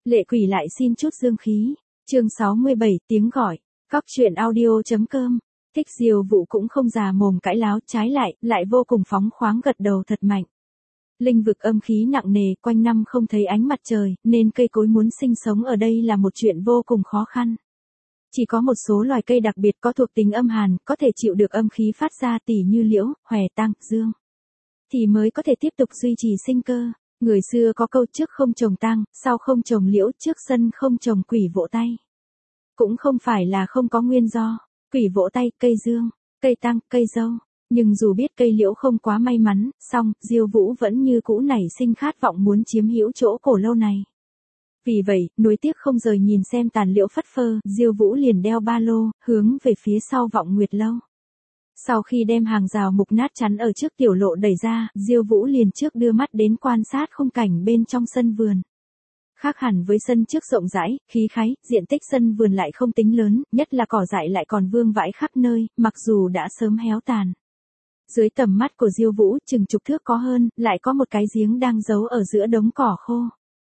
Lệ quỷ lại xin chút dương khí. Chương 67, tiếng gọi. Cóc truyện audio.com. Thích Diêu Vũ cũng không già mồm cãi láo, trái lại vô cùng phóng khoáng gật đầu thật mạnh. Linh vực âm khí nặng nề, quanh năm không thấy ánh mặt trời, nên cây cối muốn sinh sống ở đây là một chuyện vô cùng khó khăn. Chỉ có một số loài cây đặc biệt có thuộc tính âm hàn, có thể chịu được âm khí phát ra tỉ như liễu, hòe, tang, dương, thì mới có thể tiếp tục duy trì sinh cơ. Người xưa có câu trước không trồng tang, sau không trồng liễu, trước sân không trồng quỷ vỗ tay. Cũng không phải là không có nguyên do. Quỷ vỗ tay, cây dương, cây tang, cây dâu. Nhưng dù biết cây liễu không quá may mắn, song Diêu Vũ vẫn như cũ nảy sinh khát vọng muốn chiếm hữu chỗ cổ lâu này. Vì vậy, nuối tiếc không rời nhìn xem tàn liễu phất phơ, Diêu Vũ liền đeo ba lô, hướng về phía sau Vọng Nguyệt lâu. Sau khi đem hàng rào mục nát chắn ở trước tiểu lộ đẩy ra, Diêu Vũ liền trước đưa mắt đến quan sát khung cảnh bên trong sân vườn. Khác hẳn với sân trước rộng rãi, khí khái, diện tích sân vườn lại không tính lớn, nhất là cỏ dại lại còn vương vãi khắp nơi, mặc dù đã sớm héo tàn. Dưới tầm mắt của Diêu Vũ, chừng chục thước có hơn, lại có một cái giếng đang giấu ở giữa đống cỏ khô.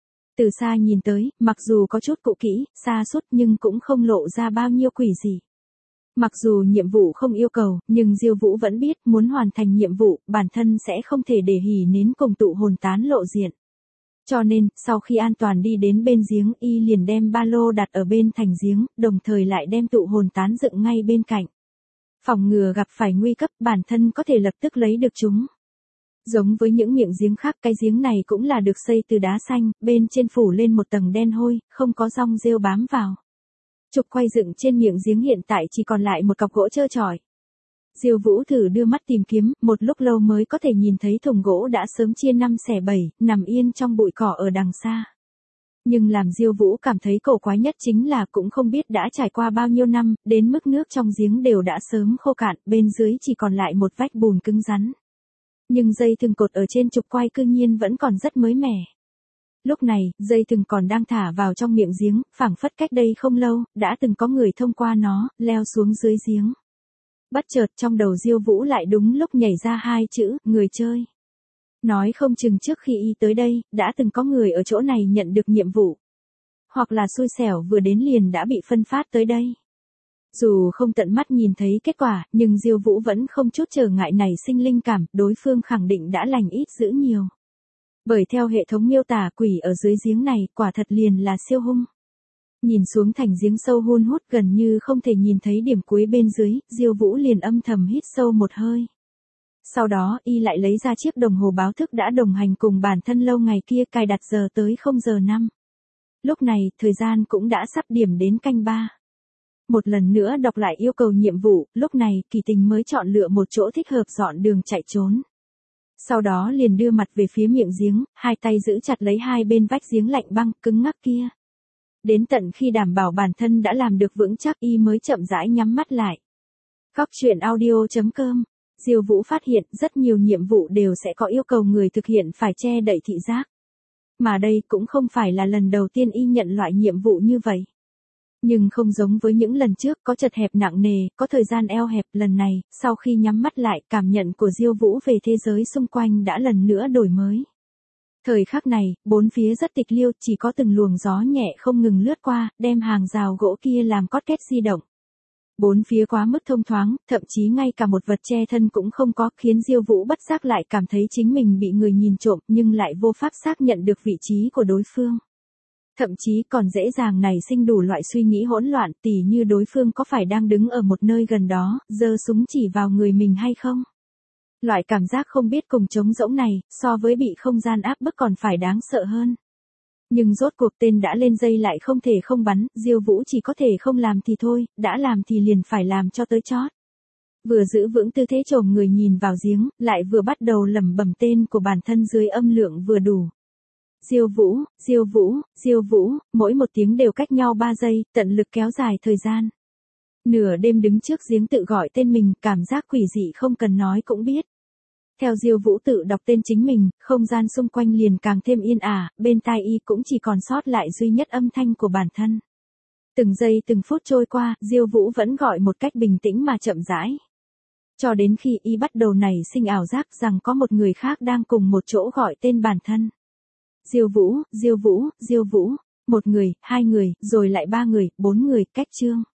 Từ xa nhìn tới, mặc dù có chút cũ kỹ, xa sút nhưng cũng không lộ ra bao nhiêu quỷ gì. Mặc dù nhiệm vụ không yêu cầu, nhưng Diêu Vũ vẫn biết muốn hoàn thành nhiệm vụ, bản thân sẽ không thể để hỉ nến cùng tụ hồn tán lộ diện. Cho nên, sau khi an toàn đi đến bên giếng, y liền đem ba lô đặt ở bên thành giếng, đồng thời lại đem tụ hồn tán dựng ngay bên cạnh. Phòng ngừa gặp phải nguy cấp, bản thân có thể lập tức lấy được chúng. Giống với những miệng giếng khác, cái giếng này cũng là được xây từ đá xanh, bên trên phủ lên một tầng đen hôi, không có rong rêu bám vào. Trục quay dựng trên miệng giếng hiện tại chỉ còn lại một cọc gỗ trơ trọi. Diêu Vũ thử đưa mắt tìm kiếm, một lúc lâu mới có thể nhìn thấy thùng gỗ đã sớm chia 5 xẻ 7, nằm yên trong bụi cỏ ở đằng xa. Nhưng làm Diêu Vũ cảm thấy cổ quái nhất chính là cũng không biết đã trải qua bao nhiêu năm, đến mức nước trong giếng đều đã sớm khô cạn, bên dưới chỉ còn lại một vách bùn cứng rắn. Nhưng dây thừng cột ở trên trục quay cư nhiên vẫn còn rất mới mẻ. Lúc này, dây thừng còn đang thả vào trong miệng giếng, phảng phất cách đây không lâu, đã từng có người thông qua nó, leo xuống dưới giếng. Bất chợt trong đầu Diêu Vũ lại đúng lúc nhảy ra hai chữ, người chơi. Nói không chừng trước khi y tới đây, đã từng có người ở chỗ này nhận được nhiệm vụ. Hoặc là xui xẻo vừa đến liền đã bị phân phát tới đây. Dù không tận mắt nhìn thấy kết quả, nhưng Diêu Vũ vẫn không chút trở ngại này sinh linh cảm, đối phương khẳng định đã lành ít dữ nhiều. Bởi theo hệ thống miêu tả quỷ ở dưới giếng này, quả thật liền là siêu hung. Nhìn xuống thành giếng sâu hun hút gần như không thể nhìn thấy điểm cuối bên dưới, Diêu Vũ liền âm thầm hít sâu một hơi. Sau đó, y lại lấy ra chiếc đồng hồ báo thức đã đồng hành cùng bản thân lâu ngày kia cài đặt giờ tới 0 giờ 5. Lúc này, thời gian cũng đã sắp điểm đến canh 3. Một lần nữa đọc lại yêu cầu nhiệm vụ, lúc này, Kỳ Tình mới chọn lựa một chỗ thích hợp dọn đường chạy trốn. Sau đó liền đưa mặt về phía miệng giếng, hai tay giữ chặt lấy hai bên vách giếng lạnh băng, cứng ngắc kia. Đến tận khi đảm bảo bản thân đã làm được vững chắc y mới chậm rãi nhắm mắt lại. Cóc truyện audio.com. Diêu Vũ phát hiện rất nhiều nhiệm vụ đều sẽ có yêu cầu người thực hiện phải che đậy thị giác. Mà đây cũng không phải là lần đầu tiên y nhận loại nhiệm vụ như vậy. Nhưng không giống với những lần trước có chật hẹp nặng nề, có thời gian eo hẹp, lần này, sau khi nhắm mắt lại, cảm nhận của Diêu Vũ về thế giới xung quanh đã lần nữa đổi mới. Thời khắc này, bốn phía rất tịch liêu, chỉ có từng luồng gió nhẹ không ngừng lướt qua, đem hàng rào gỗ kia làm cót két di động. Bốn phía quá mức thông thoáng, thậm chí ngay cả một vật che thân cũng không có, khiến Diêu Vũ bất giác lại cảm thấy chính mình bị người nhìn trộm, nhưng lại vô pháp xác nhận được vị trí của đối phương. Thậm chí còn dễ dàng nảy sinh đủ loại suy nghĩ hỗn loạn, tỉ như đối phương có phải đang đứng ở một nơi gần đó, giơ súng chỉ vào người mình hay không. Loại cảm giác không biết cùng trống rỗng này, so với bị không gian áp bức còn phải đáng sợ hơn. Nhưng rốt cuộc tên đã lên dây lại không thể không bắn, Diêu Vũ chỉ có thể không làm thì thôi, đã làm thì liền phải làm cho tới chót. Vừa giữ vững tư thế chồm người nhìn vào giếng, lại vừa bắt đầu lẩm bẩm tên của bản thân dưới âm lượng vừa đủ. Diêu Vũ, Diêu Vũ, Diêu Vũ, mỗi một tiếng đều cách nhau 3 giây, tận lực kéo dài thời gian. Nửa đêm đứng trước giếng tự gọi tên mình, cảm giác quỷ dị không cần nói cũng biết. Theo Diêu Vũ tự đọc tên chính mình, không gian xung quanh liền càng thêm yên ả, bên tai y cũng chỉ còn sót lại duy nhất âm thanh của bản thân. Từng giây từng phút trôi qua, Diêu Vũ vẫn gọi một cách bình tĩnh mà chậm rãi. Cho đến khi y bắt đầu nảy sinh ảo giác rằng có một người khác đang cùng một chỗ gọi tên bản thân. Diêu Vũ, Diêu Vũ, Diêu Vũ. một người, hai người, rồi lại ba người, bốn người, cách chương.